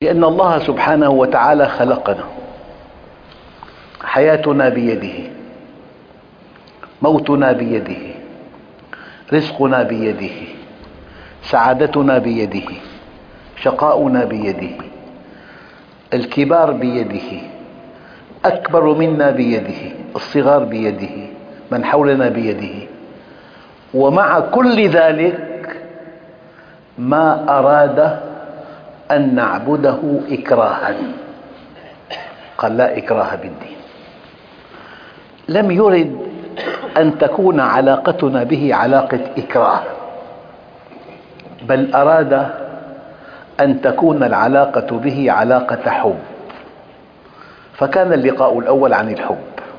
لأن الله سبحانه وتعالى خلقنا، حياتنا بيده، موتنا بيده، رزقنا بيده، سعادتنا بيده، شقاؤنا بيده، الكبار بيده، أكبر منا بيده، الصغار بيده، من حولنا بيده. ومع كل ذلك ما أراد أن نعبده إكراها، قال لا إكراه بالدين. لم يرد أن تكون علاقتنا به علاقة إكراه، بل أراد أن تكون العلاقة به علاقة حب. فكان اللقاء الأول عن الحب.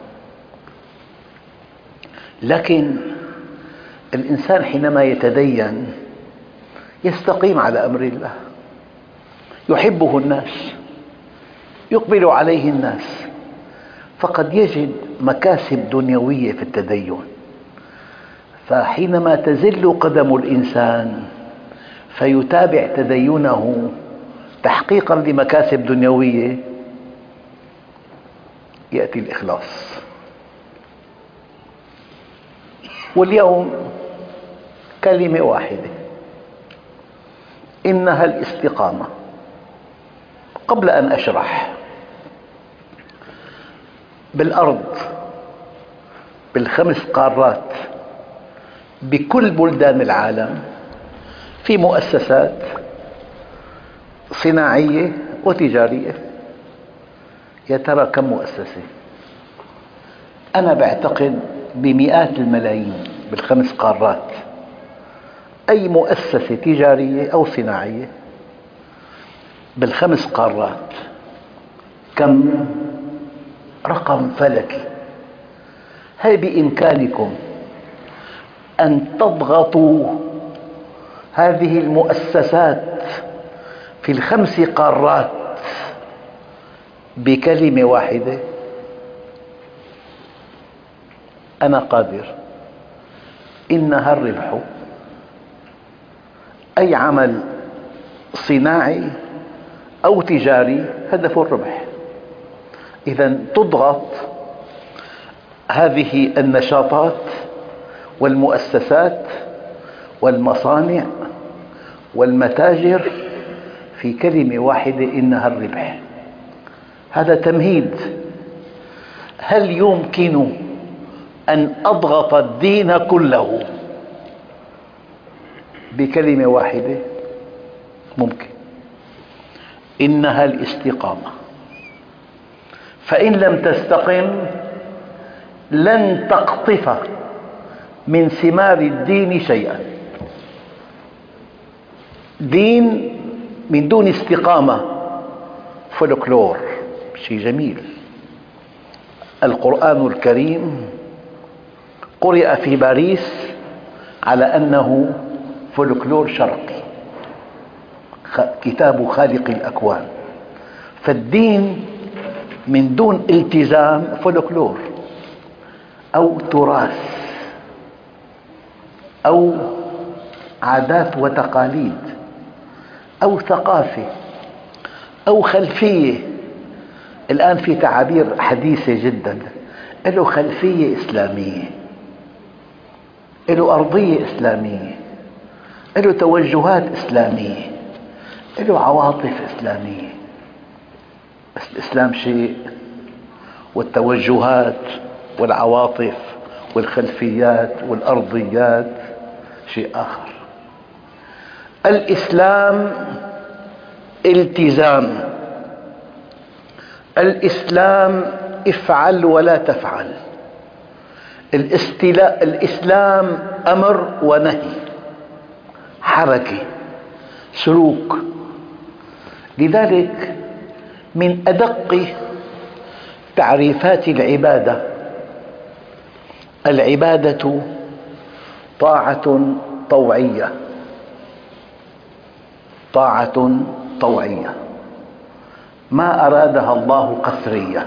لكن الإنسان حينما يتدين يستقيم على أمر الله، يحبه الناس، يقبل عليه الناس، فقد يجد مكاسب دنيوية في التدين. فحينما تزل قدم الإنسان فيتابع تدينه تحقيقا لمكاسب دنيوية، يأتي الإخلاص. واليوم كلمة واحدة، إنها الاستقامة. قبل أن أشرح، بالأرض، بالخمس قارات، بكل بلدان العالم في مؤسسات صناعية وتجارية. يا ترى كم مؤسسة؟ أنا بعتقد بمئات الملايين بالخمس قارات. أي مؤسسة تجارية أو صناعية بالخمس قارات، كم رقم فلكي. هل بإمكانكم أن تضغطوا هذه المؤسسات في الخمس قارات بكلمة واحدة؟ أنا قادر. إنها الربح. أي عمل صناعي أو تجاري هدفه الربح. إذن تضغط هذه النشاطات والمؤسسات والمصانع والمتاجر في كلمة واحدة، إنها الربح. هذا تمهيد. هل يمكن أن أضغط الدين كله بكلمة واحدة؟ ممكن. إنها الاستقامة. فإن لم تستقم لن تقطف من ثمار الدين شيئا. دين من دون استقامة فولكلور، شيء جميل. القرآن الكريم قرئ في باريس على أنه فولكلور شرقي، كتاب خالق الأكوان. فالدين من دون التزام فولكلور أو تراث أو عادات وتقاليد أو ثقافة أو خلفية. الآن في تعابير حديثة جدا، له خلفية إسلامية، له أرضية إسلامية، له توجهات إسلامية، له عواطف إسلامية. بس الإسلام شيء، والتوجهات والعواطف والخلفيات والأرضيات شيء آخر. الإسلام التزام. الإسلام افعل ولا تفعل. الإسلام أمر ونهي، حركة، سلوك. لذلك من أدق تعريفات العبادة: العبادة طاعة طوعية. طاعة طوعية ما أرادها الله قسرية،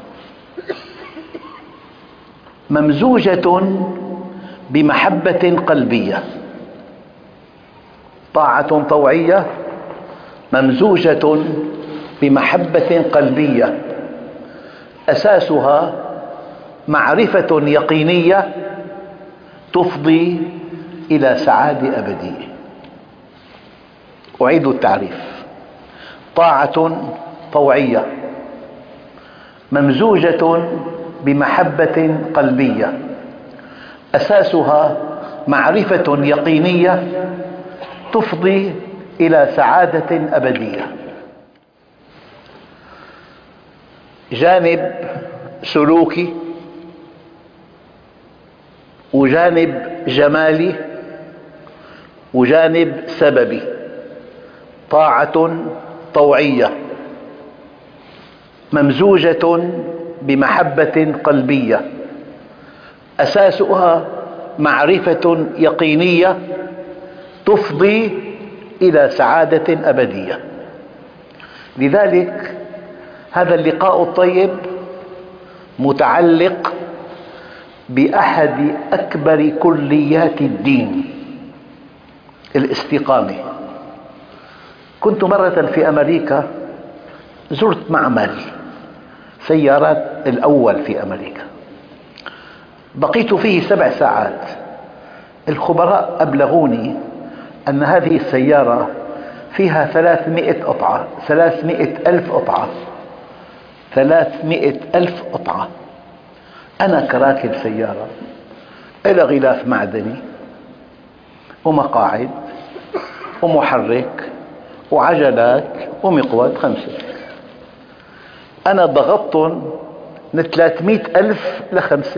ممزوجة بمحبة قلبية. طاعة طوعية ممزوجة بمحبة قلبية أساسها معرفة يقينية تفضي إلى سعادة أبدية. أعيد التعريف: طاعة طوعية ممزوجة بمحبة قلبية أساسها معرفة يقينية تفضي إلى سعادة أبدية. جانب سلوكي وجانب جمالي وجانب سببي. طاعة طوعية ممزوجة بمحبة قلبية أساسها معرفة يقينية تفضي إلى سعادة أبدية. لذلك هذا اللقاء الطيب متعلق بأحد أكبر كليات الدين، الاستقامة. كنت مرة في أمريكا، زرت معمل سيارات الأول في أمريكا، بقيت فيه 7 ساعات. الخبراء أبلغوني أن هذه السيارة فيها 300 قطعة، 300 ألف قطعة، 300 ألف قطعة. أنا كراكب سيارة إلى غلاف معدني ومقاعد ومحرك وعجلات ومقود 5، أنا ضغطتهم من 300 ألف ل5.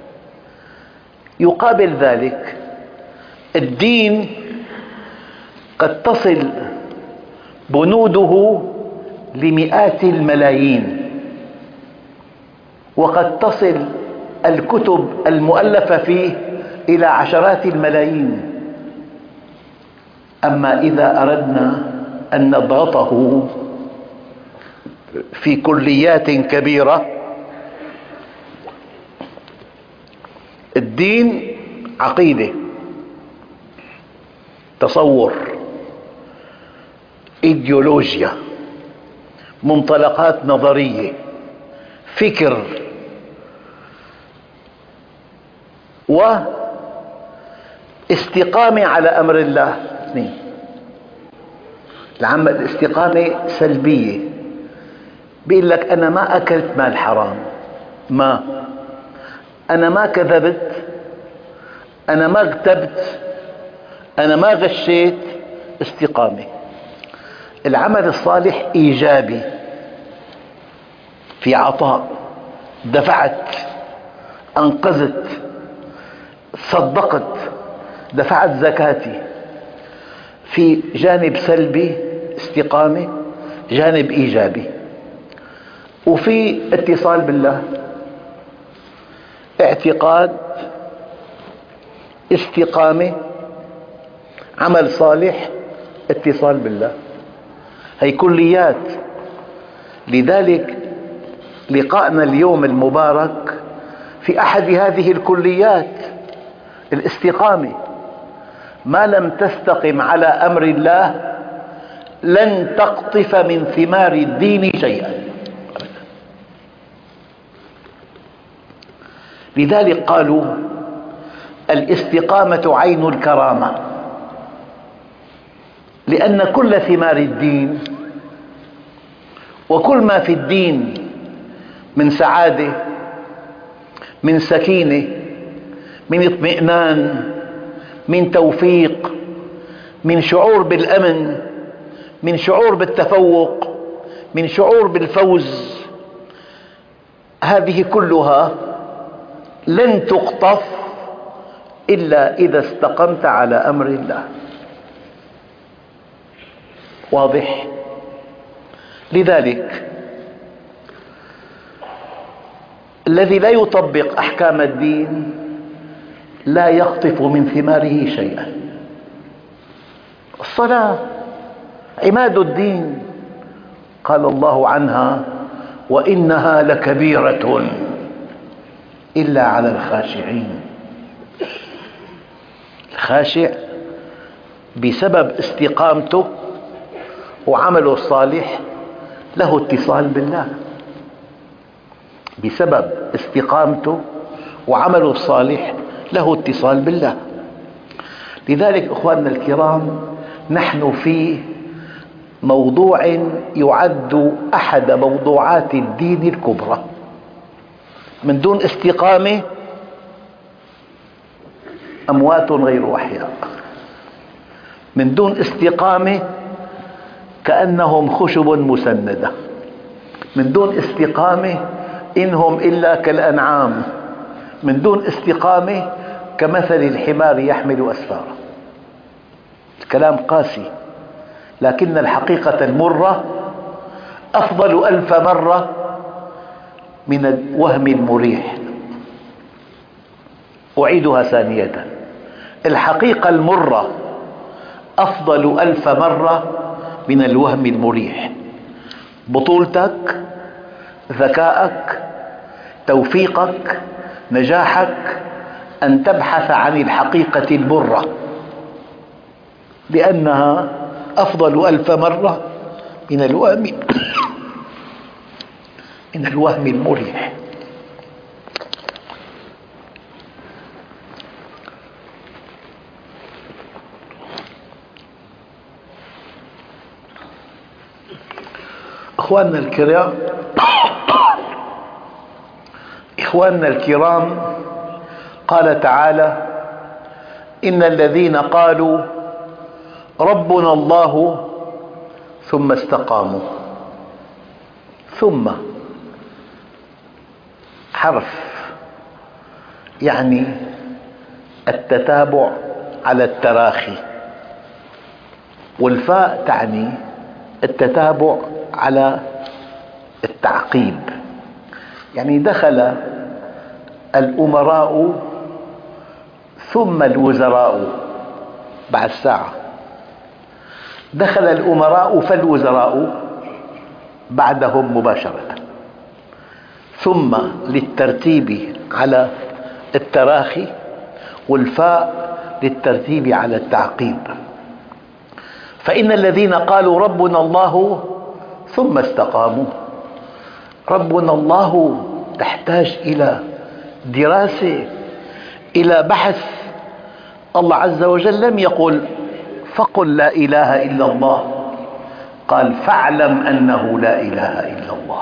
يقابل ذلك الدين قد تصل بنوده لمئات الملايين، وقد تصل الكتب المؤلفة فيه إلى عشرات الملايين. أما إذا أردنا أن نضغطه في كليات كبيرة، الدين عقيدة، تصور، إيديولوجيا، منطلقات نظرية، فكر، واستقامة على أمر الله. الاستقامة سلبية، بيقول لك أنا ما أكلت مال حرام، أنا ما كذبت، أنا ما اغتبت، أنا ما غشيت. استقامة. العمل الصالح إيجابي، في عطاء، دفعت، أنقذت، صدقت، دفعت زكاتي. في جانب سلبي استقامة، جانب إيجابي. وفي اتصال بالله، اعتقاد، استقامة، عمل صالح، اتصال بالله. هي كليات. لذلك لقاءنا اليوم المبارك في أحد هذه الكليات، الاستقامة. ما لم تستقم على أمر الله لن تقطف من ثمار الدين شيئا. لذلك قالوا الاستقامة عين الكرامة، لأن كل ثمار الدين وكل ما في الدين من سعادة، من سكينة، من اطمئنان، من توفيق، من شعور بالأمن، من شعور بالتفوق، من شعور بالفوز، هذه كلها لن تقطف إلا إذا استقمت على أمر الله. واضح؟ لذلك الذي لا يطبق أحكام الدين لا يقطف من ثماره شيئا. الصلاة عماد الدين، قال الله عنها: وإنها لكبيرة إلا على الخاشعين. الخاشع بسبب استقامته وعمله الصالح له اتصال بالله بسبب استقامته وعمله الصالح، له اتصال بالله. لذلك أخواننا الكرام، نحن في موضوع يعد أحد موضوعات الدين الكبرى. من دون استقامة أموات غير أحياء، من دون استقامة كأنهم خشب مسندة، من دون استقامة إنهم إلا كالأنعام، من دون استقامة كمثل الحمار يحمل أسفارا. الكلام قاسي، لكن الحقيقة المرة أفضل 1000 مرة من الوهم المريح. أعيدها ثانية، الحقيقة المرة أفضل 1000 مرة من الوهم المريح. بطولتك، ذكاءك، توفيقك، نجاحك، أن تبحث عن الحقيقة المرة، لأنها أفضل 1000 مرة من الوهم المريح. إخواننا الكرام، قال تعالى: إن الذين قالوا ربنا الله ثم استقاموا. ثم حرف يعني التتابع على التراخي، والفاء تعني التتابع على التعقيب. يعني دخل الأمراء ثم الوزراء بعد ساعة، دخل الأمراء فالوزراء بعدهم مباشرة. ثم للترتيب على التراخي، والفاء للترتيب على التعقيب. فإن الذين قالوا ربنا الله ثم استقاموا. ربنا الله تحتاج إلى دراسة، إلى بحث. الله عز وجل لم يقل فقل لا إله إلا الله، قال فاعلم أنه لا إله إلا الله.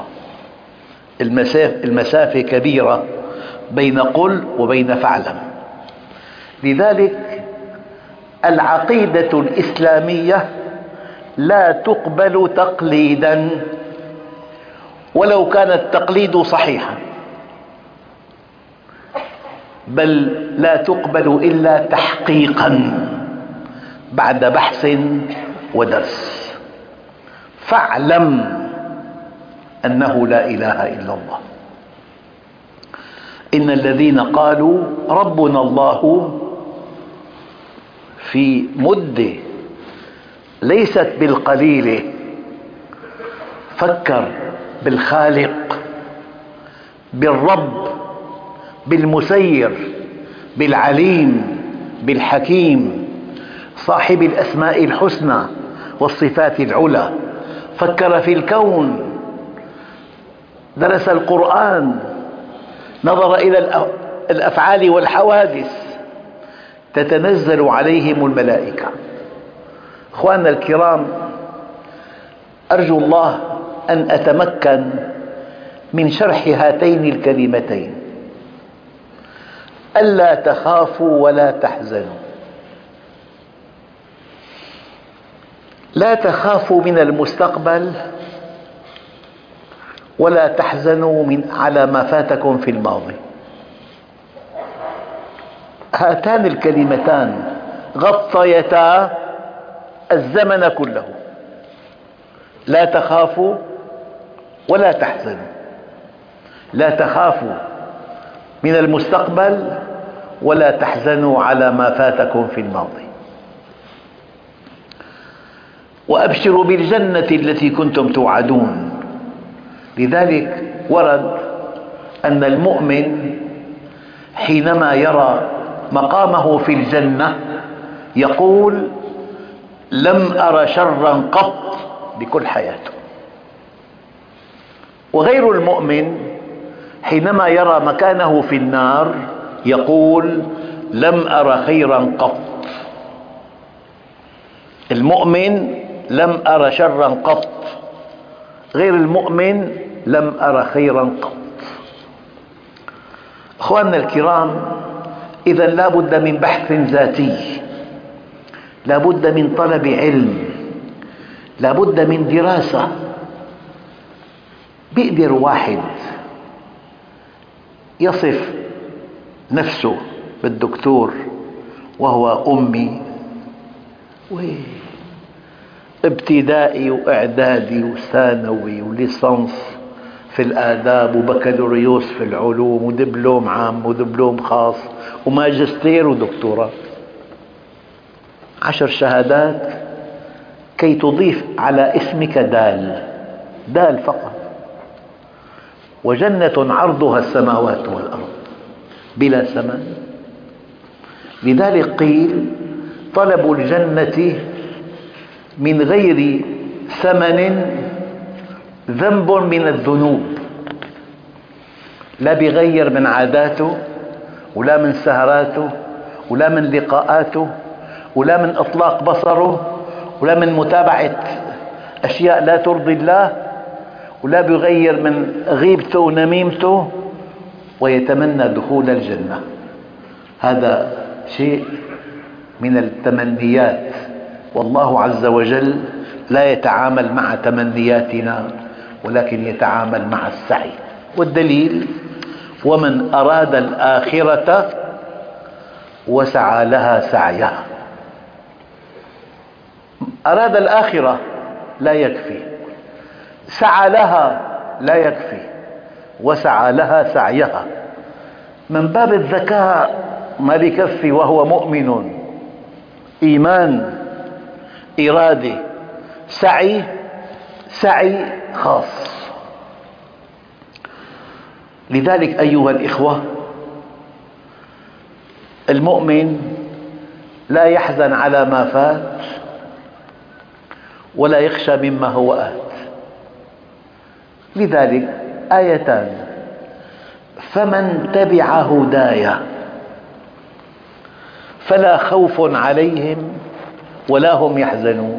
المسافة كبيرة بين قل وبين فاعلم. لذلك العقيدة الإسلامية لا تقبل تقليدا، ولو كان التقليد صحيحا، بل لا تقبل إلا تحقيقا بعد بحث ودرس. فاعلم أنه لا إله إلا الله. إن الذين قالوا ربنا الله في مدة ليست بالقليلة. فكر بالخالق، بالرب، بالمسير، بالعليم، بالحكيم، صاحب الأسماء الحسنى والصفات العلى. فكر في الكون، درس القرآن، نظر إلى الأفعال والحوادث، تتنزل عليهم الملائكة. أخواننا الكرام، أرجو الله أن أتمكن من شرح هاتين الكلمتين: ألا تخافوا ولا تحزنوا. لا تخافوا من المستقبل، ولا تحزنوا على ما فاتكم في الماضي. هاتان الكلمتان غطيتا الزمن كله. لا تخافوا ولا تحزنوا. لا تخافوا من المستقبل، ولا تحزنوا على ما فاتكم في الماضي. وأبشروا بالجنة التي كنتم توعدون. لذلك ورد أن المؤمن حينما يرى مقامه في الجنة يقول: لم أر شرا قط بكل حياته. وغير المؤمن حينما يرى مكانه في النار يقول لم أر خيرا قط. المؤمن لم أر شرا قط، غير المؤمن لم أر خيرا قط. أخواننا الكرام، إذا لا بد من بحث ذاتي، لا بد من طلب علم، لا بد من دراسة. بيقدر واحد يصف نفسه بالدكتور وهو أمي ابتدائي وإعدادي وثانوي وليسانس في الآداب وبكالوريوس في العلوم ودبلوم عام ودبلوم خاص وماجستير ودكتوراه، 10 شهادات كي تضيف على اسمك دال فقط. وجنة عرضها السماوات والأرض بلا ثمن. لذلك قيل طلب الجنة من غير ثمن ذنب من الذنوب، لا بيغير من عاداته ولا من سهراته ولا من لقاءاته ولا من إطلاق بصره ولا من متابعة أشياء لا ترضي الله، ولا بيغير من غيبته ونميمته، ويتمنى دخول الجنة. هذا شيء من التمنيات، والله عز وجل لا يتعامل مع تمنياتنا ولكن يتعامل مع السعي. والدليل ومن أراد الآخرة وسعى لها سعيها. أراد الآخرة لا يكفي، سعى لها لا يكفي، وسعى لها سعيها. من باب الذكاء ما بيكفي وهو مؤمن، إيمان، إرادة، سعي خاص. لذلك أيها الإخوة، المؤمن لا يحزن على ما فات ولا يخشى مما هو آت. لذلك آيتان: فمن تبع هداي فلا خوف عليهم ولا هم يحزنون.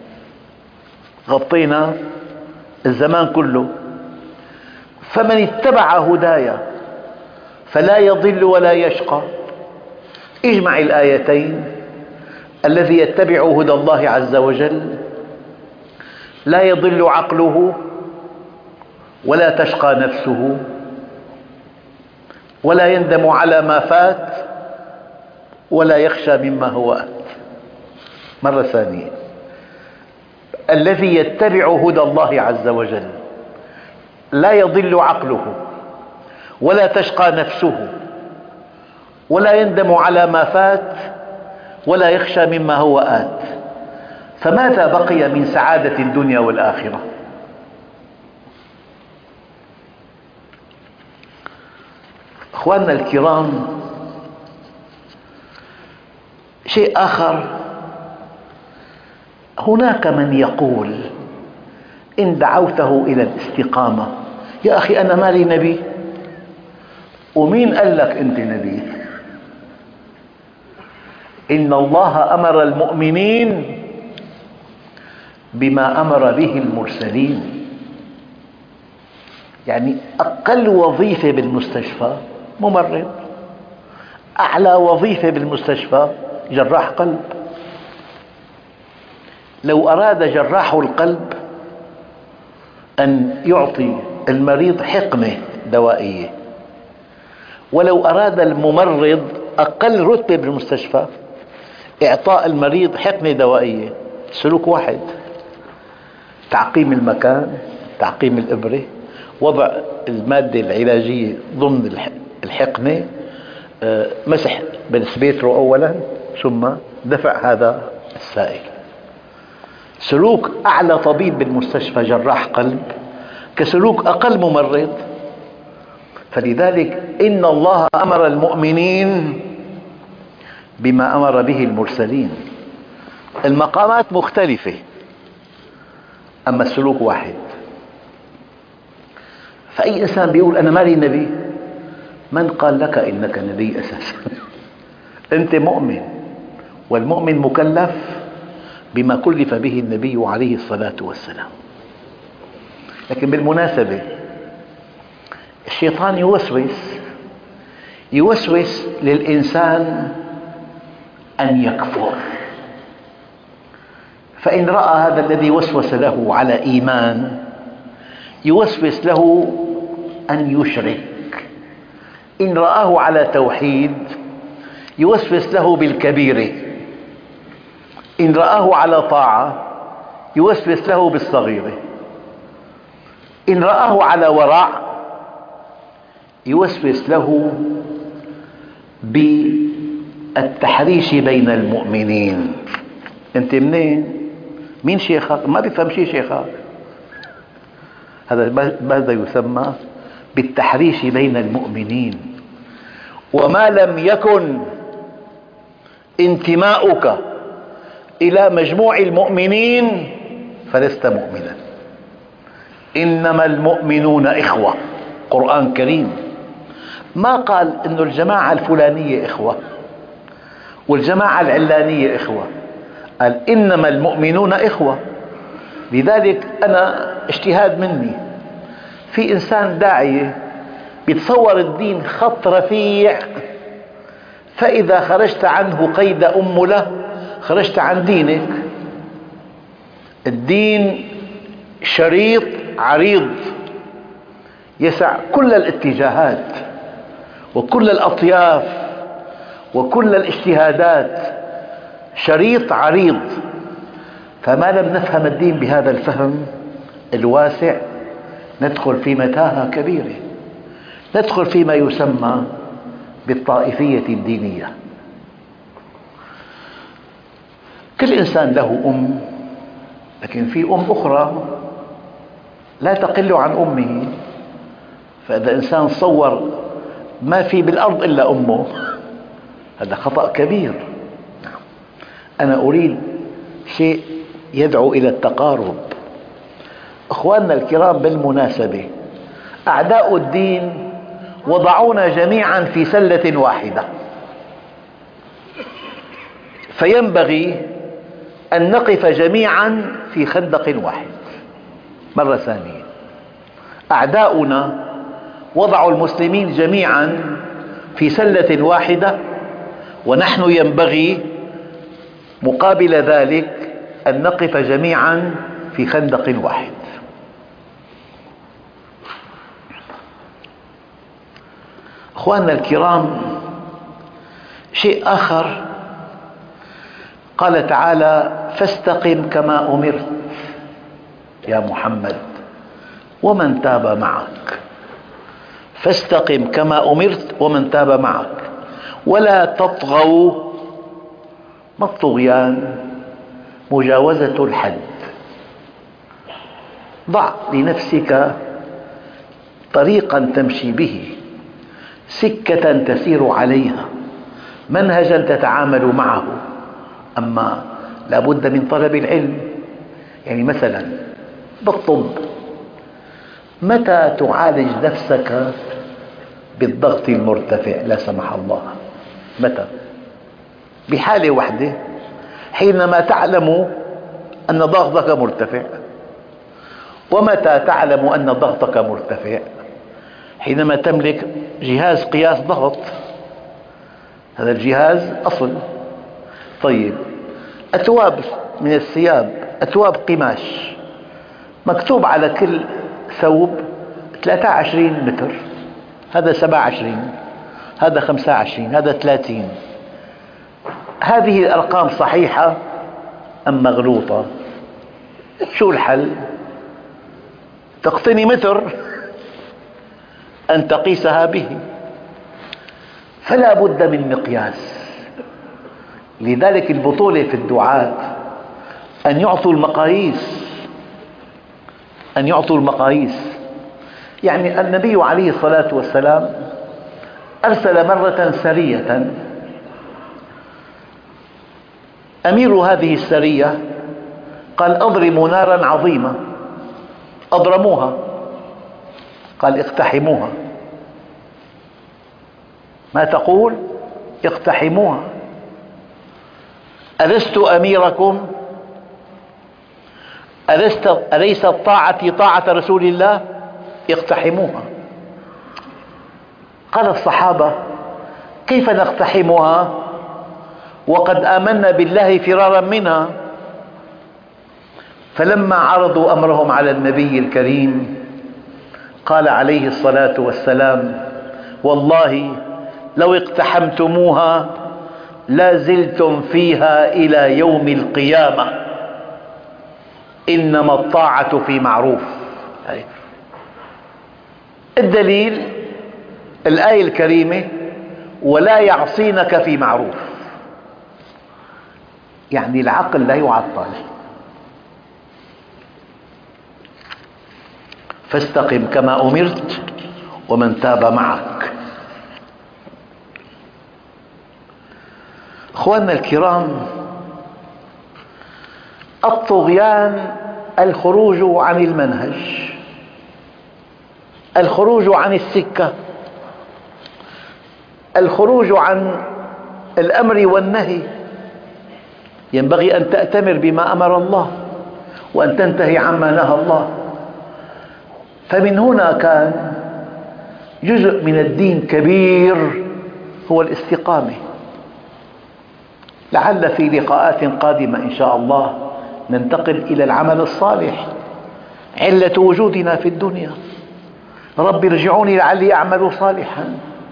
غطينا الزمان كله. فمن اتبع هداي فلا يضل ولا يشقى. اجمع الآيتين: الذي يتبع هدى الله عز وجل لا يضل عقله ولا تشقى نفسه ولا يندم على ما فات ولا يخشى مما هو آت. مرة ثانية: الذي يتبع هدى الله عز وجل لا يضل عقله ولا تشقى نفسه ولا يندم على ما فات ولا يخشى مما هو آت. فماذا بقي من سعادة الدنيا والآخرة؟ أخواننا الكرام، شيء آخر: هناك من يقول إن دعوته إلى الاستقامة، يا أخي أنا مالي نبي، ومين قال لك أنت نبي؟ إن الله أمر المؤمنين بما أمر به المرسلين. يعني أقل وظيفة بالمستشفى ممرض، أعلى وظيفة بالمستشفى جراح قلب. لو أراد جراح القلب أن يعطي المريض حقنة دوائية، ولو أراد الممرض أقل رتبة بالمستشفى إعطاء المريض حقنة دوائية، سلوك واحد: تعقيم المكان، تعقيم الإبرة، وضع المادة العلاجية ضمن الحقنة، مسح بالسبيترو أولا ثم دفع هذا السائل. سلوك أعلى طبيب بالمستشفى جراح قلب كسلوك أقل ممرض. فلذلك إن الله أمر المؤمنين بما أمر به المرسلين. المقامات مختلفة أما السلوك واحد. فأي إنسان بيقول أنا مالي نبي، من قال لك إنك نبي أساسا؟ أنت مؤمن، والمؤمن مكلف بما كلف به النبي عليه الصلاة والسلام. لكن بالمناسبة الشيطان يوسوس للإنسان أن يكفر، فإن رأى هذا الذي وسوس له على إيمان يوسوس له أن يشرك، إن رآه على توحيد يوسوس له بالكبيرة، إن رآه على طاعة يوسوس له بالصغيرة، إن رآه على ورع يوسوس له بالتحريش بين المؤمنين. أنت منين؟ مين شيخك؟ ما بيفهم شيء شيخك. هذا ماذا يسمى؟ بالتحريش بين المؤمنين. وما لم يكن انتماؤك إلى مجموع المؤمنين فلست مؤمنا. إنما المؤمنون إخوة، قرآن كريم. ما قال إنه الجماعة الفلانية إخوة والجماعة العلانية إخوة، قال إنما المؤمنون إخوة. لذلك أنا اجتهاد مني، في إنسان داعية بيتصور الدين خط رفيع، فإذا خرجت عنه قيد أملة خرجت عن دينك. الدين شريط عريض يسع كل الاتجاهات وكل الأطياف وكل الاجتهادات، شريط عريض. فما لم نفهم الدين بهذا الفهم الواسع ندخل في متاهة كبيرة، ندخل فيما يسمى بالطائفية الدينية. كل إنسان له لكن في أخرى لا تقل عن أمه. فإذا إنسان صور ما في بالأرض إلا أمه هذا خطأ كبير. أنا أريد شيء يدعو إلى التقارب. أخواننا الكرام، بالمناسبة أعداء الدين وضعونا جميعا في سلة واحدة، فينبغي أن نقف جميعا في خندق واحد. مرة ثانية، أعداؤنا وضعوا المسلمين جميعا في سلة واحدة، ونحن ينبغي مقابل ذلك أن نقف جميعا في خندق واحد. أخواننا الكرام، شيء آخر، قال تعالى: فاستقم كما أمرت يا محمد ومن تاب معك. فاستقم كما أمرت ومن تاب معك ولا تطغوا. ما الطغيان؟ مجاوزة الحد. ضع لنفسك طريقا تمشي به، سكة تسير عليها، منهجا تتعامل معه. أما لا بد من طلب العلم. يعني مثلا بالطب، متى تعالج نفسك بالضغط المرتفع لا سمح الله؟ متى؟ بحالة واحدة، حينما تعلم أن ضغطك مرتفع. ومتى تعلم أن ضغطك مرتفع؟ حينما تملك جهاز قياس ضغط. هذا الجهاز أصل. طيب، أتواب من الثياب، أتواب قماش، مكتوب على كل ثوب 23 متر، هذا 27، هذا 25، هذا 30. هذه الأرقام صحيحة أم مغلوطة؟ شو الحل؟ تقتني متر أن تقيسها به. فلا بد من مقياس. لذلك البطولة في الدعاة أن يعطوا المقاييس، أن يعطوا المقاييس. يعني النبي عليه الصلاة والسلام أرسل مرة سرية، أمير هذه السرية قال: أضرموا نارا عظيمة. أضرموها، قال اقتحموها. ما تقول؟ اقتحموها. ألست أميركم؟ أليست طاعتي طاعة رسول الله؟ اقتحموها. قال الصحابة كيف نقتحمها وقد آمنا بالله فرارا منها؟ فلما عرضوا أمرهم على النبي الكريم قال عليه الصلاة والسلام والله لو اقتحمتموها لا زلتم فيها إلى يوم القيامة، إنما الطاعة في معروف. الدليل الآية الكريمة ولا يعصينك في معروف، يعني العقل لا يعطل. فاستقم كما أمرت ومن تاب معك. أخواننا الكرام، الطغيان الخروج عن المنهج، الخروج عن السكة، الخروج عن الأمر والنهي. ينبغي أن تأتمر بما أمر الله وأن تنتهي عما نهى الله. فمن هنا كان جزء من الدين كبير هو الاستقامة. لعل في لقاءات قادمة إن شاء الله ننتقل إلى العمل الصالح، علة وجودنا في الدنيا. رب ارجعوني لعلي أعمل صالحا.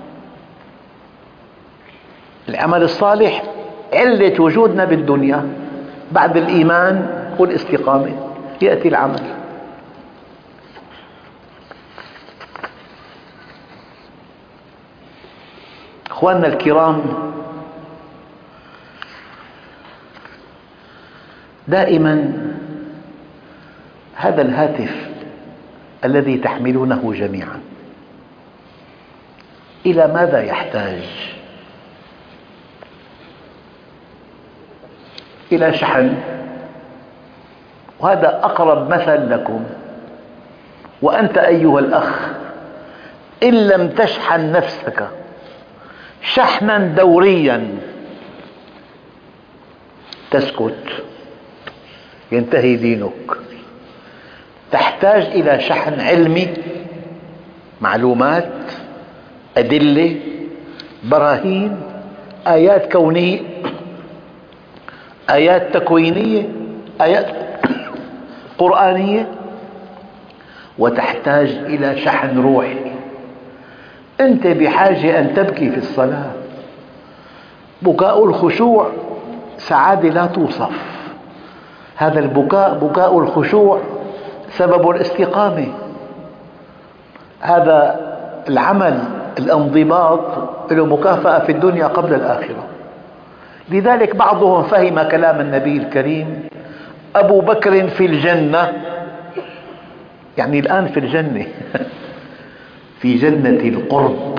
العمل الصالح علة وجودنا بالدنيا. بعد الإيمان والاستقامة يأتي العمل. أخواننا الكرام، دائما هذا الهاتف الذي تحملونه جميعا إلى ماذا يحتاج؟ إلى شحن. وهذا أقرب مثل لكم. وأنت أيها الأخ إن لم تشحن نفسك شحنا دوريا تسكت، ينتهي دينك. تحتاج إلى شحن علمي، معلومات، أدلة، براهين، آيات كونية، آيات تكوينية، آيات قرآنية. وتحتاج إلى شحن روحي. أنت بحاجة أن تبكي في الصلاة. بكاء الخشوع سعادة لا توصف. هذا البكاء بكاء الخشوع سبب الاستقامة. هذا العمل الانضباط له مكافأة في الدنيا قبل الآخرة. لذلك بعضهم فهم كلام النبي الكريم أبو بكر في الجنة، يعني الآن في الجنة في جنة القرب.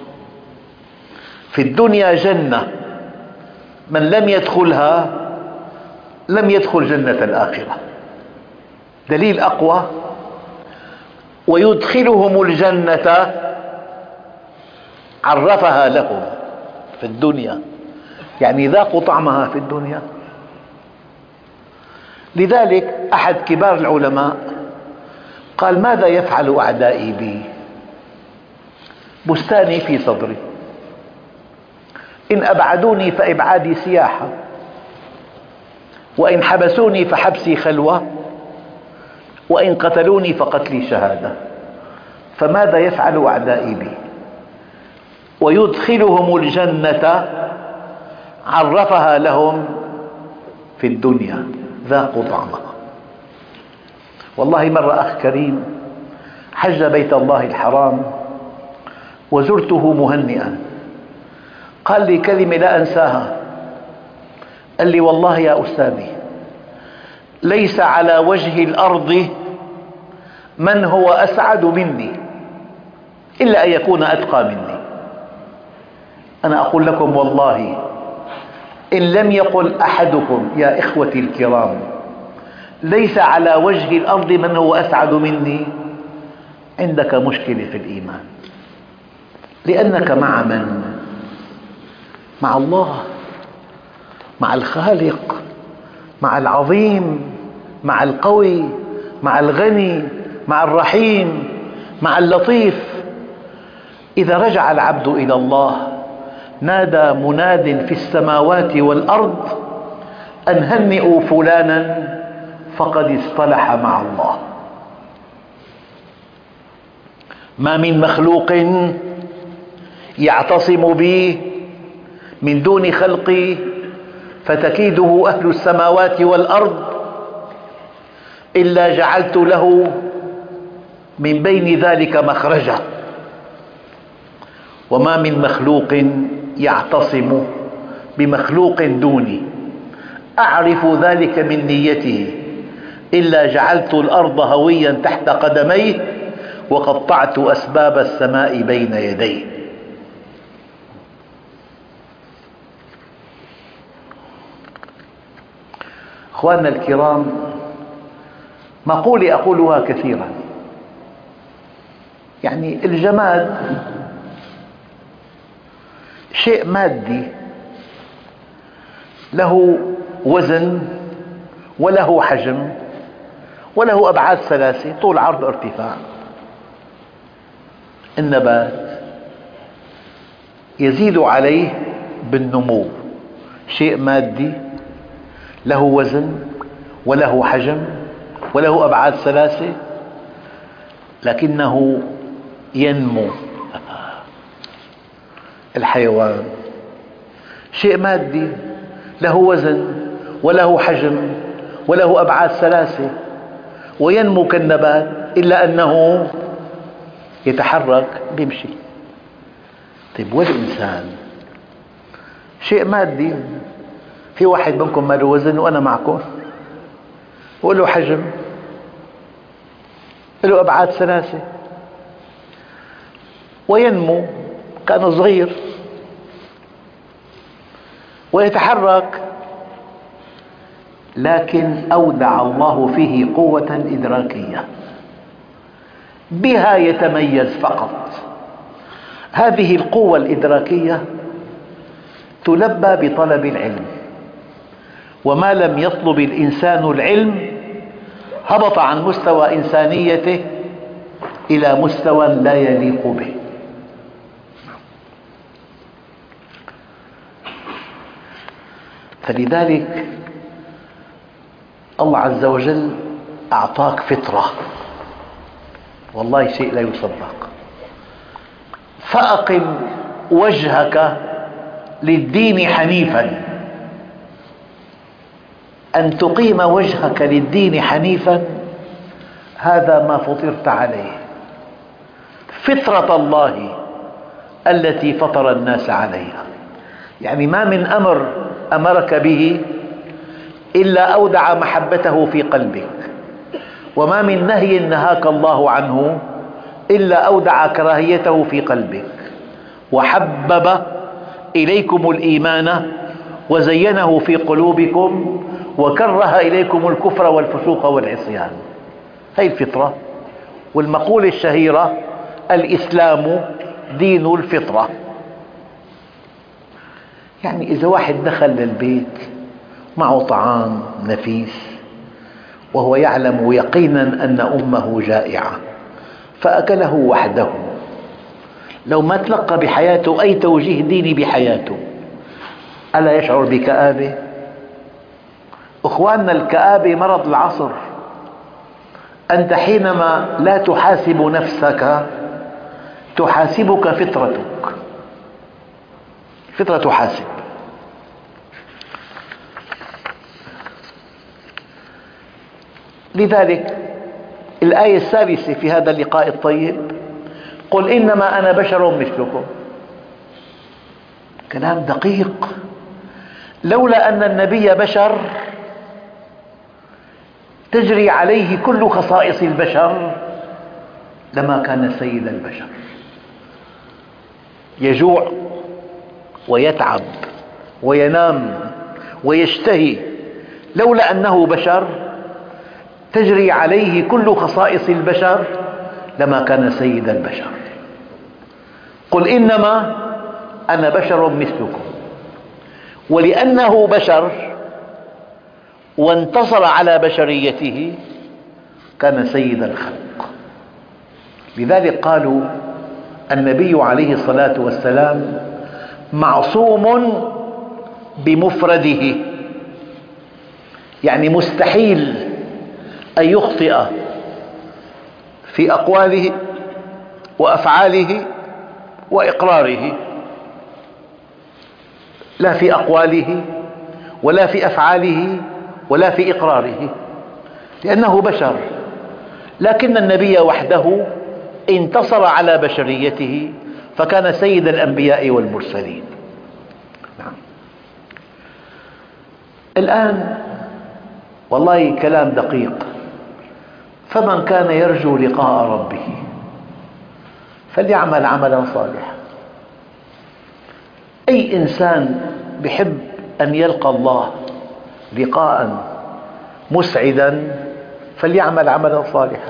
في الدنيا جنة، من لم يدخلها لم يدخل جنة الآخرة. دليل أقوى: ويدخلهم الجنة عرفها لهم في الدنيا، يعني ذاقوا طعمها في الدنيا. لذلك أحد كبار العلماء قال ماذا يفعل أعدائي بي؟ بستاني في صدري، إن أبعدوني فإبعادي سياحة، وإن حبسوني فحبسي خلوة، وإن قتلوني فقتلي شهادة. فماذا يفعل أعدائي بي؟ ويدخلهم الجنة عرفها لهم في الدنيا، ذاقوا طعمها. والله مرة أخ كريم حج بيت الله الحرام وزرته مهنئا، قال لي كلمة لا أنساها. قال لي والله يا أستاذي ليس على وجه الأرض من هو أسعد مني إلا أن يكون أتقى مني. أنا أقول لكم والله إن لم يقل أحدكم يا إخوتي الكرام ليس على وجه الأرض من هو أسعد مني، عندك مشكلة في الإيمان، لأنك مع من؟ مع الله، مع الخالق، مع العظيم، مع القوي، مع الغني، مع الرحيم، مع اللطيف. إذا رجع العبد إلى الله نادى مناد في السماوات والأرض أن هنئوا فلانا فقد اصطلح مع الله. ما من مخلوق يعتصم بي من دون خلقي فتكيده أهل السماوات والأرض إلا جعلت له من بين ذلك مخرجا. وما من مخلوق يعتصم بمخلوق دوني أعرف ذلك من نيته إلا جعلت الأرض هويا تحت قدميه وقطعت أسباب السماء بين يديه. أخواننا الكرام، مقولة أقولها كثيرا، يعني الجماد شيء مادي له وزن وله حجم وله أبعاد ثلاثة، طول عرض ارتفاع. النبات يزيد عليه بالنمو، شيء مادي له وزن وله حجم وله أبعاد ثلاثة لكنه ينمو. الحيوان شيء مادي له وزن وله حجم وله أبعاد ثلاثة وينمو كالنبات، إلا أنه يتحرك بيمشي. طيب والإنسان شيء مادي، في واحد منكم ما له وزن وأنا معكم، وله حجم، له أبعاد ثلاثة، وينمو كأنه صغير ويتحرك، لكن أودع الله فيه قوة إدراكية بها يتميز فقط. هذه القوة الإدراكية تلبى بطلب العلم، وما لم يطلب الإنسان العلم هبط عن مستوى إنسانيته إلى مستوى لا يليق به. فلذلك الله عز وجل أعطاك فطرة، والله شيء لا يصدق. فأقم وجهك للدين حنيفا، أن تقيم وجهك للدين حنيفا هذا ما فطرت عليه، فطرة الله التي فطر الناس عليها. يعني ما من أمر أمرك به إلا أودع محبته في قلبك، وما من نهي نهاك الله عنه إلا أودع كراهيته في قلبك، وحبب إليكم الإيمان وزينه في قلوبكم وكره إليكم الكفر والفسوق والعصيان. هذه الفطرة. والمقولة الشهيرة الإسلام دين الفطرة. يعني إذا واحد دخل للبيت معه طعام نفيس وهو يعلم يقينا أن أمه جائعة فأكله وحده، لو ما تلقى بحياته أي توجيه ديني بحياته، ألا يشعر بكآبة؟ أخواننا، الكآبة مرض العصر. أنت حينما لا تحاسب نفسك تحاسبك فطرتك، فطرة تحاسب. لذلك الآية السادسة في هذا اللقاء الطيب: قل إنما أنا بشر مثلكم. كلام دقيق. لولا أن النبي بشر تجري عليه كل خصائص البشر لما كان سيد البشر. يجوع ويتعب وينام ويشتهي، لولا أنه بشر تجري عليه كل خصائص البشر لما كان سيد البشر. قل إنما أنا بشر مثلكم، ولأنه بشر وانتصر على بشريته كان سيد الخلق. لذلك قالوا النبي عليه الصلاة والسلام معصوم بمفرده، يعني مستحيل أن يخطئ في أقواله وأفعاله وإقراره، لا في أقواله ولا في أفعاله ولا في إقراره، لأنه بشر. لكن النبي وحده انتصر على بشريته فكان سيد الأنبياء والمرسلين. نعم. الآن والله كلام دقيق، فمن كان يرجو لقاء ربه فليعمل عملا صالحا. أي إنسان يحب أن يلقى الله لقاء مسعدا فليعمل عملا صالحا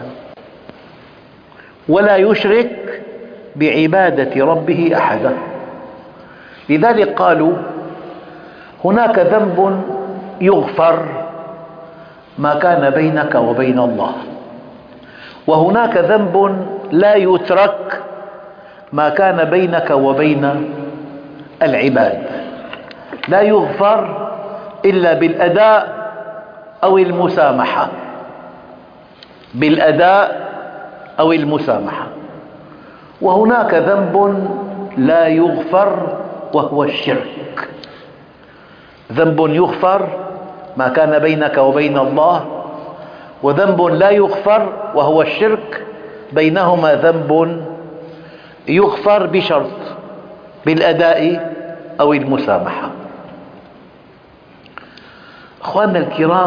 ولا يشرك بعبادة ربه أحدا. لذلك قالوا هناك ذنب يغفر ما كان بينك وبين الله، وهناك ذنب لا يترك ما كان بينك وبين العباد، لا يغفر إلا بالأداء أو المسامحة، بالأداء أو المسامحة. وهناك ذنب لا يغفر وهو الشرك. ذنب يغفر ما كان بينك وبين الله، وذنب لا يغفر وهو الشرك، بينهما ذنب يغفر بشرط بالأداء أو المسامحة. أخواننا الكرام،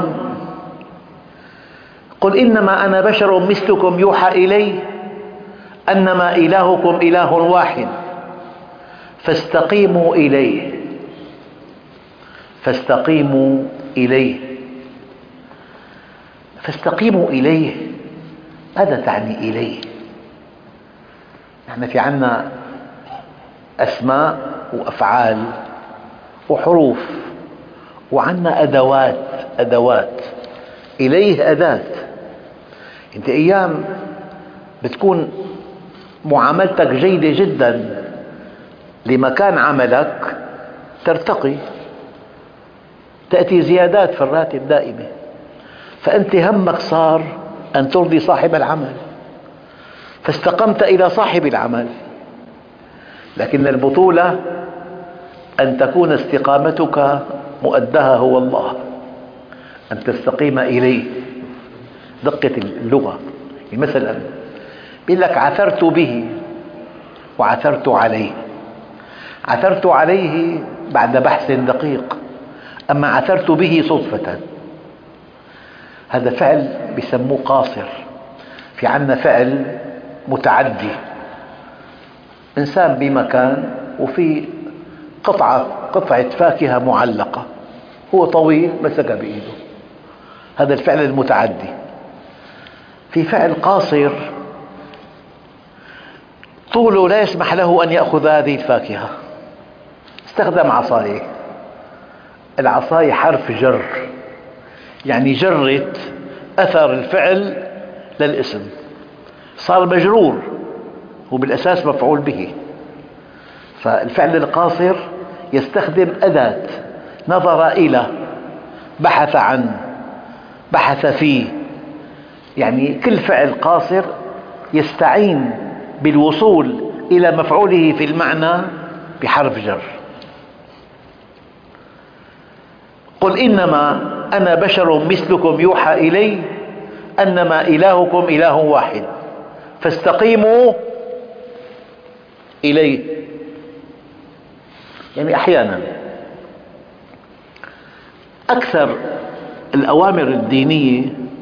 قل إنما أنا بشر مثلكم يوحى إلي أنما إلهكم إله واحد فاستقيموا إليه، فاستقيموا إليه، فاستقيموا إليه. ماذا تعني إليه؟ نحن في عنا أسماء وأفعال وحروف، وعنا أدوات. إليه أداة. أنت أيام بتكون معاملتك جيدة جدا لمكان عملك ترتقي، تأتي زيادات في الراتب دائمة، فأنت همك صار أن ترضي صاحب العمل فاستقمت إلى صاحب العمل. لكن البطولة أن تكون استقامتك مؤدها هو الله، أن تستقيم إليه. دقة اللغة. مثلا يقول لك عثرت به وعثرت عليه. عثرت عليه بعد بحث دقيق، أما عثرت به صدفة. هذا فعل بيسموه قاصر. في عنا فعل متعدي، إنسان بمكان وفي قطعة فاكهة معلقة، هو طويل مسكها بإيده، هذا الفعل المتعدي. في فعل قاصر طوله لا يسمح له أن يأخذ هذه الفاكهة، استخدم عصاية. العصاية حرف جر، يعني جرت أثر الفعل للاسم، صار مجرور، هو بالأساس مفعول به. فالفعل القاصر يستخدم أداة، نظر إلى، بحث عن، بحث فيه. يعني كل فعل قاصر يستعين بالوصول إلى مفعوله في المعنى بحرف جر. قل إنما أنا بشر مثلكم يوحى إلي أنما إلهكم إله واحد فاستقيموا إليه. يعني أحيانا أكثر الأوامر الدينية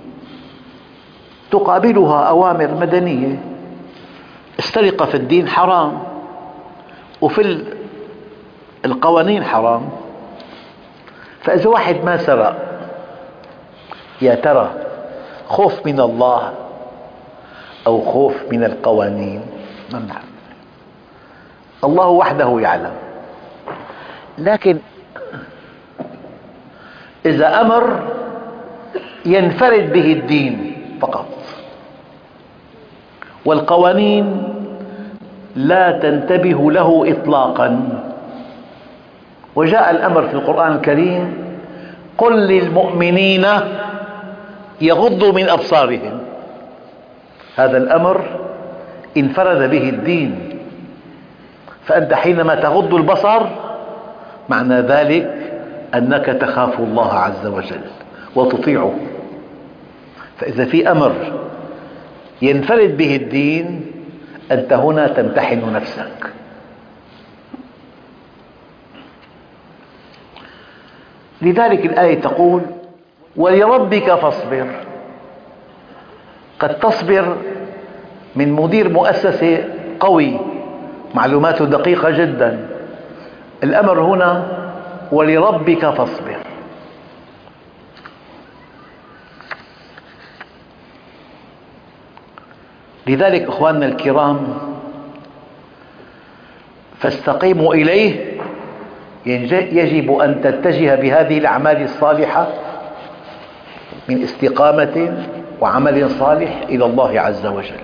تقابلها أوامر مدنية. السرقة في الدين حرام، وفي القوانين حرام. فإذا واحد ما سرق، يا ترى خوف من الله أو خوف من القوانين؟ ما نعرف. الله وحده يعلم. لكن إذا أمر ينفرد به الدين فقط، والقوانين لا تنتبه له إطلاقا. وجاء الأمر في القرآن الكريم: قل للمؤمنين يغضوا من أبصارهم. هذا الأمر انفرد به الدين، فأنت حينما تغض البصر معنى ذلك أنك تخاف الله عز وجل وتطيعه. فإذا في أمر ينفرد به الدين أنت هنا تمتحن نفسك. لذلك الآية تقول: ولربك فاصبر. قد تصبر من مدير مؤسسة قوي معلوماته دقيقة جدا. الأمر هنا ولربك فاصبر. لذلك أخواننا الكرام، فاستقيموا إليه، يجب أن تتجه بهذه الأعمال الصالحة من استقامة وعمل صالح إلى الله عز وجل.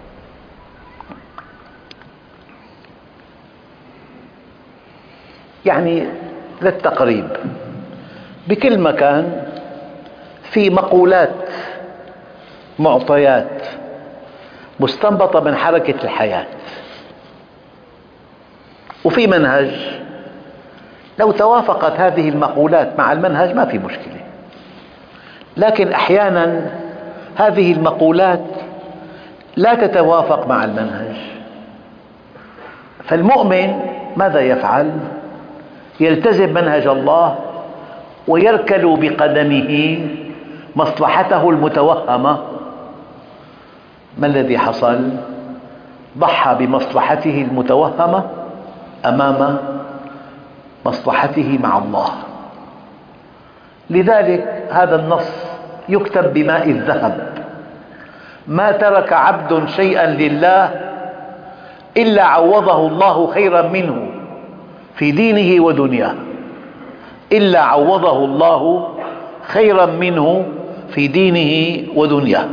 يعني للتقريب، بكل مكان في مقولات، معطيات مستنبطة من حركة الحياة، وفي منهج. لو توافقت هذه المقولات مع المنهج ما في مشكلة، لكن أحيانا هذه المقولات لا تتوافق مع المنهج. فالمؤمن ماذا يفعل؟ يلتزم منهج الله ويركل بقدمه مصلحته المتوهمة. ما الذي حصل؟ ضحى بمصلحته المتوهمة أمام مصلحته مع الله. لذلك هذا النص يكتب بماء الذهب: ما ترك عبد شيئا لله إلا عوضه الله خيرا منه في دينه ودنياه. إلا عوضه الله خيرا منه في دينه ودنياه.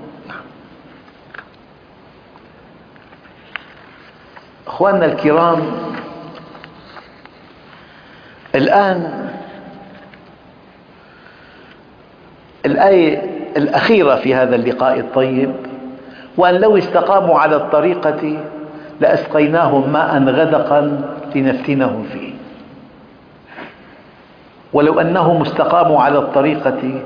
أخواننا الكرام، الآن الآية الأخيرة في هذا اللقاء الطيب: وأن لو استقاموا على الطريقة لأسقيناهم ماء غدقا لنفتنهم فيه. ولو أنهم استقاموا على الطريقة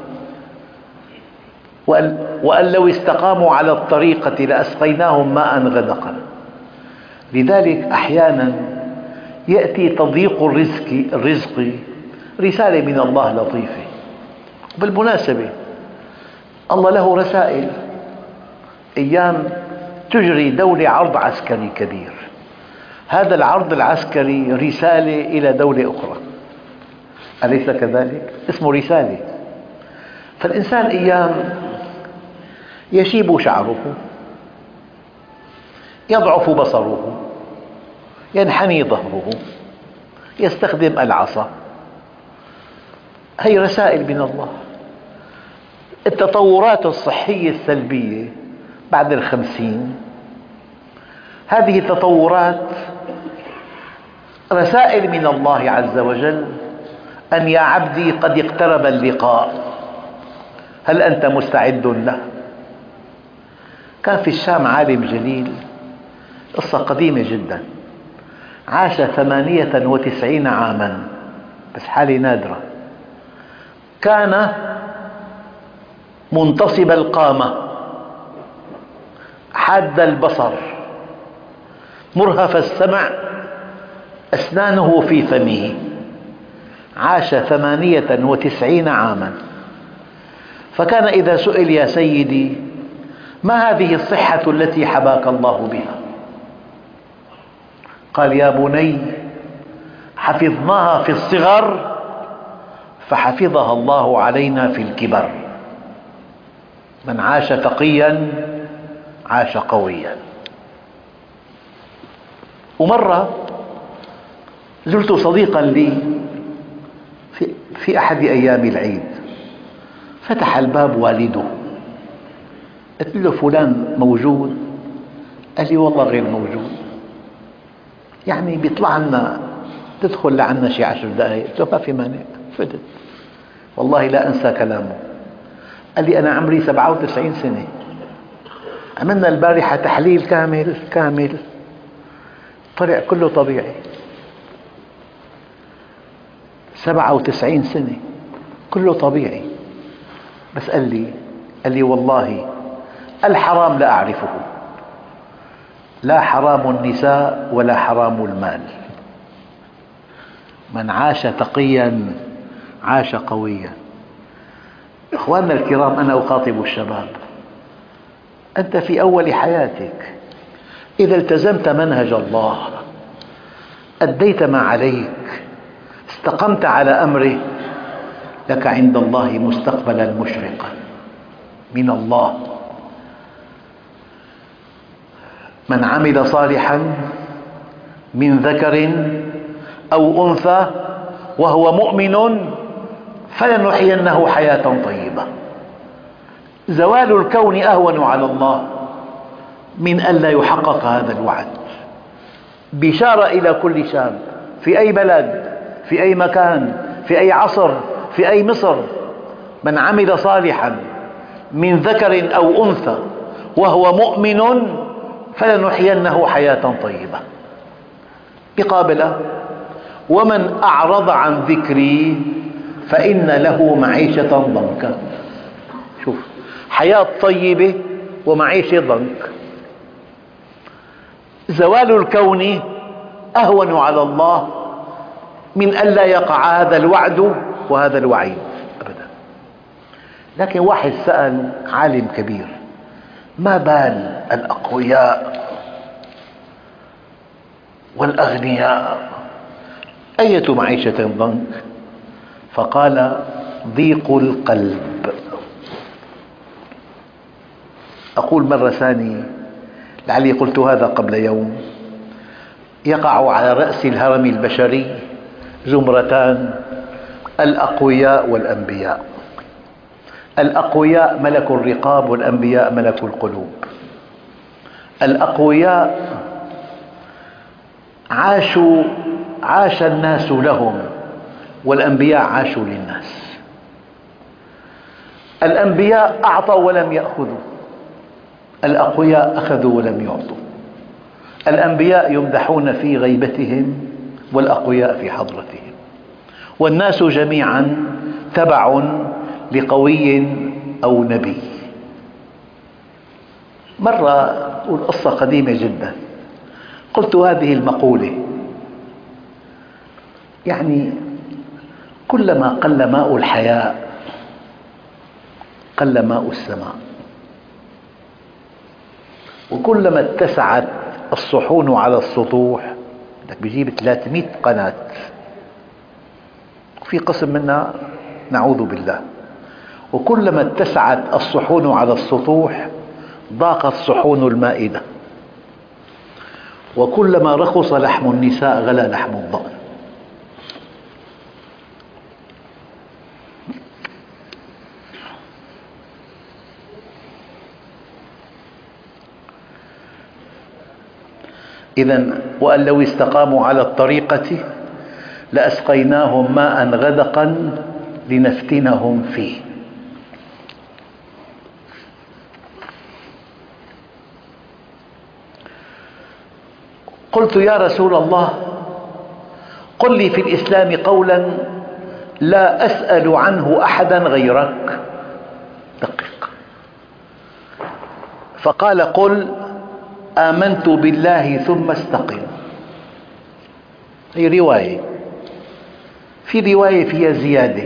وأن لو استقاموا على الطريقة لأسقيناهم ماء غدقا. لذلك أحيانا يأتي تضييق الرزق رسالة من الله لطيفة. بالمناسبة الله له رسائل. أيام تجري دولة عرض عسكري كبير، هذا العرض العسكري رسالة إلى دولة أخرى، أليس كذلك؟ اسمه رسالة. فالإنسان أيام يشيب شعره، يضعف بصره، ينحني ظهره، يستخدم العصا. هي رسائل من الله. التطورات الصحية السلبية بعد 50، هذه التطورات رسائل من الله عز وجل: أن يا عبدي قد اقترب اللقاء، هل أنت مستعد له؟ كان في الشام عالم جليل، قصة قديمة جدا، عاش 98 عاما، بس حالة نادرة. كان منتصب القامة، حاد البصر، مرهف السمع، أسنانه في فمه. عاش 98 عاما. فكان إذا سئل: يا سيدي ما هذه الصحة التي حباك الله بها؟ قال: يا بني حفظناها في الصغر فحفظها الله علينا في الكبر. من عاش تقيا عاش قويا. ومرة زرت صديقا لي في أحد أيام العيد، فتح الباب والده، قلت له فلان موجود؟ قال لي والله غير موجود، يعني بيطلع لنا تدخل لعنا شي 10 دقائق. قلت له ما في مانع، فتت. والله لا أنسى كلامه. قال لي أنا عمري 97 سنة، عملنا البارحة تحليل كامل طلع كله طبيعي. 97 سنة كله طبيعي. بس قال لي والله الحرام لا أعرفه، لا حرام النساء ولا حرام المال. من عاش تقيا عاش قويا. إخواننا الكرام، أنا أخاطب الشباب، أنت في أول حياتك إذا التزمت منهج الله، أديت ما عليك، استقمت على أمره، لك عند الله مستقبلا مشرقا من الله. من عمل صالحا من ذكر أو أنثى وهو مؤمن فلنحيينه حياة طيبة. زوال الكون أهون على الله من أن لا يحقق هذا الوعد. بشارة إلى كل شاب في أي بلد، في أي مكان، في أي عصر، في أي مصر: من عمل صالحا من ذكر أو أنثى وهو مؤمن فلنحيينه حياة طيبة. بقابلة: ومن أعرض عن ذكري فإن له معيشة ضنكا. شوف، حياة طيبة ومعيشة ضنك. زوال الكون أهون على الله من أن لا يقع هذا الوعد وهذا الوعيد أبدا. لكن واحد سأل عالم كبير: ما بال الأقوياء والأغنياء، أية معيشة ضنك؟ فقال: ضيق القلب. أقول مرة ثانية، لعلي قلت هذا قبل يوم: يقع على رأس الهرم البشري زمرتان: الأقوياء والأنبياء. الأقوياء ملك الرقاب، والأنبياء ملك القلوب. الأقوياء عاش الناس لهم، والأنبياء عاشوا للناس. الأنبياء أعطوا ولم يأخذوا، الأقوياء أخذوا ولم يعطوا. الأنبياء يمدحون في غيبتهم والأقوياء في حضرتهم، والناس جميعا تبع لقوي أو نبي. مرة أقول قصة قديمة جدا، قلت هذه المقولة: يعني كلما قل ماء الحياة قل ماء السماء، وكلما اتسعت الصحون على السطوح، بدك بيجيب 300 قناة، وفي قسم منها نعوذ بالله، وكلما اتسعت الصحون على السطوح ضاقت صحون المائدة، وكلما رخص لحم النساء غلا لحم الضأن. إذن وأن لو استقاموا على الطريقة لأسقيناهم ماء غدقا لنفتنهم فيه. قلت: يا رسول الله، قل لي في الإسلام قولا لا أسأل عنه أحدا غيرك. دقق. فقال: قل آمنت بالله ثم استقم. هي رواية، في رواية فيها زيادة.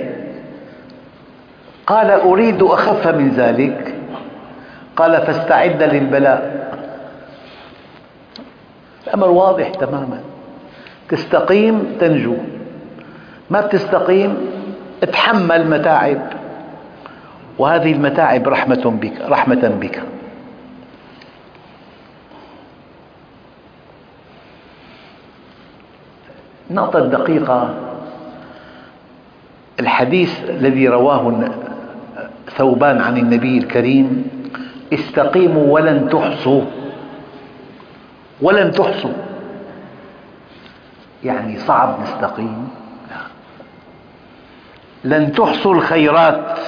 قال: أريد أخف من ذلك. قال: فاستعد للبلاء. الأمر واضح تماما: تستقيم تنجو، ما بتستقيم اتحمل متاعب، وهذه المتاعب رحمة بك. النقطة الدقيقة، الحديث الذي رواه ثوبان عن النبي الكريم: استقيموا ولن تحصوا. ولن تحصوا يعني صعب نستقيم؟ لا. لن تحصوا الخيرات.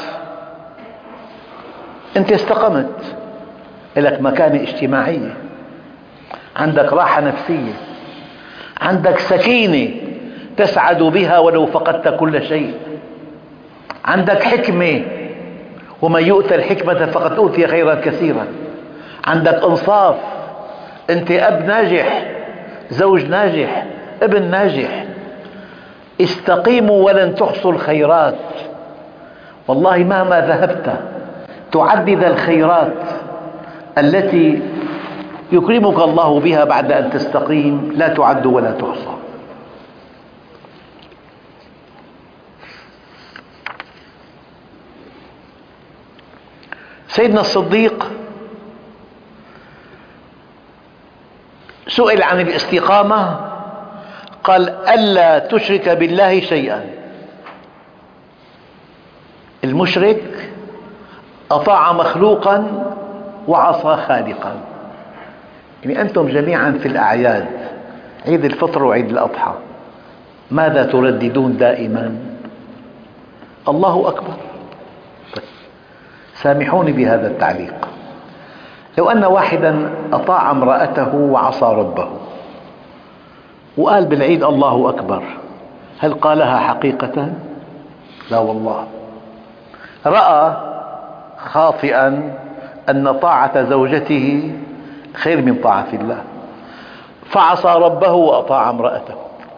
أنت استقمت، لك مكانة اجتماعية، عندك راحة نفسية، عندك سكينة تسعد بها ولو فقدت كل شيء، عندك حكمة، ومن يؤتى الحكمة فقد أوتي خيرا كثيرا، عندك إنصاف، أنت أب ناجح، زوج ناجح، ابن ناجح. استقيموا ولن تحصوا الخيرات. والله مهما ذهبت تعدد الخيرات التي يكرمك الله بها بعد أن تستقيم لا تعد ولا تحصى. سيدنا الصديق سئل عن الاستقامة قال: ألا تشرك بالله شيئا. المشرك أطاع مخلوقا وعصى خالقا. يعني أنتم جميعا في الأعياد، عيد الفطر وعيد الأضحى، ماذا ترددون دائما؟ الله أكبر. سامحوني بهذا التعليق. لو أن واحدا أطاع امرأته وعصى ربه وقال بالعيد الله أكبر، هل قالها حقيقة؟ لا والله. رأى خاطئا أن طاعة زوجته خير من طاعة الله، فعصى ربه وأطاع امرأته.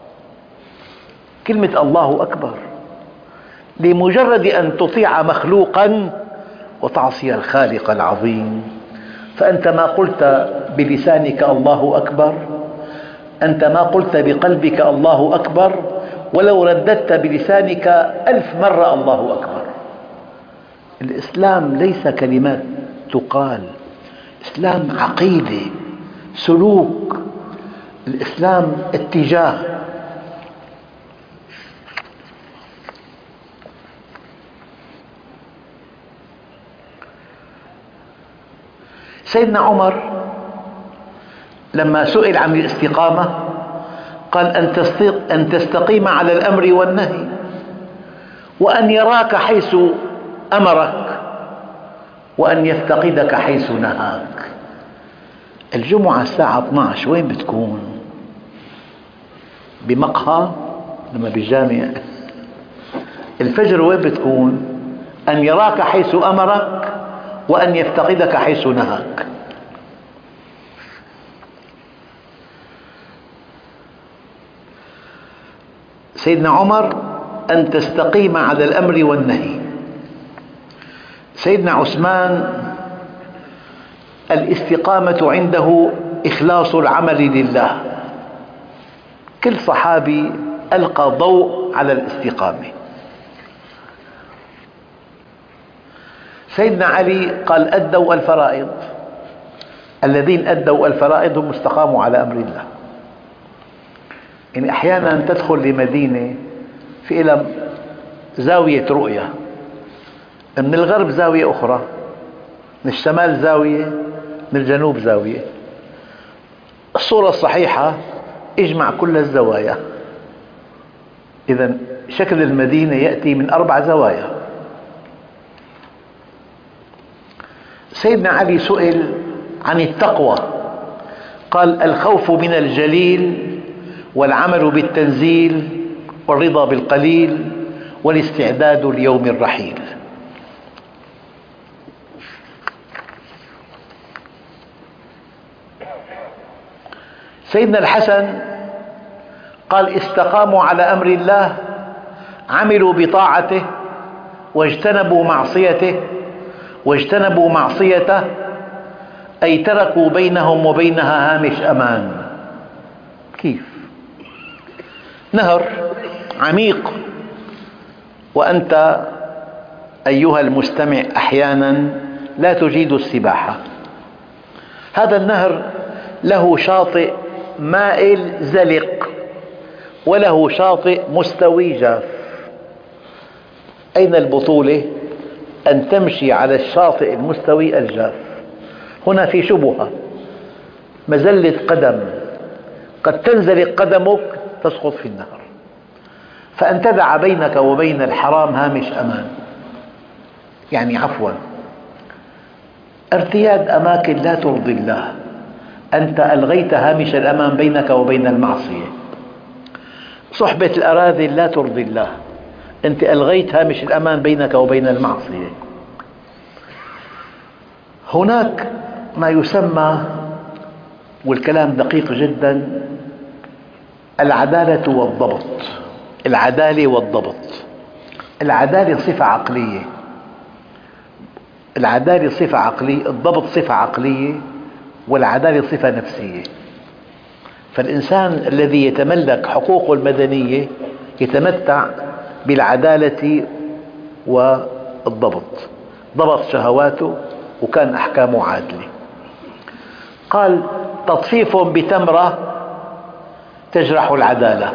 كلمة الله أكبر لمجرد أن تطيع مخلوقا وتعصي الخالق العظيم، فأنت ما قلت بلسانك الله أكبر، أنت ما قلت بقلبك الله أكبر، ولو رددت بلسانك 1000 مرة الله أكبر. الإسلام ليس كلمات تقال، الإسلام عقيدة، سلوك، الإسلام اتجاه. سيدنا عمر لما سئل عن الاستقامة قال: أن تستقيم على الأمر والنهي، وأن يراك حيث أمرك، وأن يفتقدك حيث نهاك. الجمعة الساعة 12 وين بتكون؟ بمقهى لما بالجامع. الفجر وين بتكون؟ أن يراك حيث أمرك وأن يفتقدك حيث نهاك. سيدنا عمر أن تستقيم على الأمر والنهي. سيدنا عثمان الاستقامة عنده إخلاص العمل لله. كل صحابي ألقى ضوء على الاستقامة. سيدنا علي قال: أدوا الفرائض. الذين أدوا الفرائض هم استقاموا على أمر الله. يعني أحيانا تدخل لمدينة في إلى زاوية رؤية، من الغرب زاوية أخرى، من الشمال زاوية، من الجنوب زاوية. الصورة الصحيحة اجمع كل الزوايا، إذا شكل المدينة يأتي من 4 زوايا. سيدنا علي سئل عن التقوى قال: الخوف من الجليل، والعمل بالتنزيل، والرضا بالقليل، والاستعداد ليوم الرحيل. سيدنا الحسن قال: استقاموا على أمر الله، عملوا بطاعته، واجتنبوا معصيته، واجتنبوا معصيته، أي تركوا بينهم وبينها هامش أمان. كيف؟ نهر عميق، وأنت أيها المستمع أحيانا لا تجيد السباحة. هذا النهر له شاطئ مائل زلق، وله شاطئ مستوي جاف. أين البطولة؟ أن تمشي على الشاطئ المستوي الجاف. هنا في شبهة، مزلة قدم، قد تنزلق قدمك تسقط في النهر. فأن تدع بينك وبين الحرام هامش أمان، يعني عفوا ارتياد أماكن لا ترضي الله، أنت ألغيت هامش الأمان بينك وبين المعصية. صحبة الأراذل لا ترضي الله، أنت ألغيت هامش الأمان بينك وبين المعصية. هناك ما يسمى، والكلام دقيق جدا، العدالة والضبط. العدالة والضبط. العدالة صفة عقلية، العدالة صفة عقلية، الضبط صفة عقلية، والعدالة صفة نفسية. فالإنسان الذي يتملك حقوقه المدنية يتمتع بالعدالة والضبط، ضبط شهواته وكان أحكامه عادلة. قال: تطفيف بتمرة تجرح العدالة،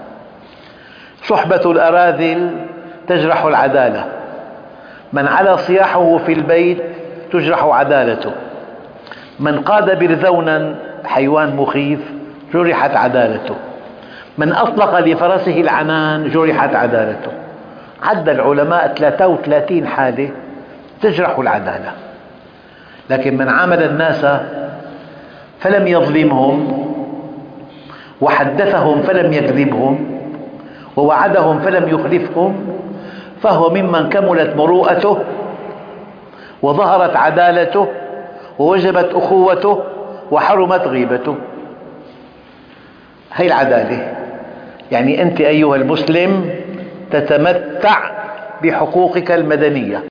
صحبة الأراذل تجرح العدالة، من علا صياحه في البيت تجرح عدالته، من قاد برذونا حيوان مخيف جرحت عدالته، من أطلق لفرسه العنان جرحت عدالته. عد العلماء 33 حالة تجرح العدالة. لكن من عامل الناس فلم يظلمهم، وحدثهم فلم يكذبهم، ووعدهم فلم يخلفهم، فهو ممن كملت مروءته وظهرت عدالته ووجبت أخوته وحرمت غيبته. هي العدالة. يعني أنت أيها المسلم تتمتع بحقوقك المدنية.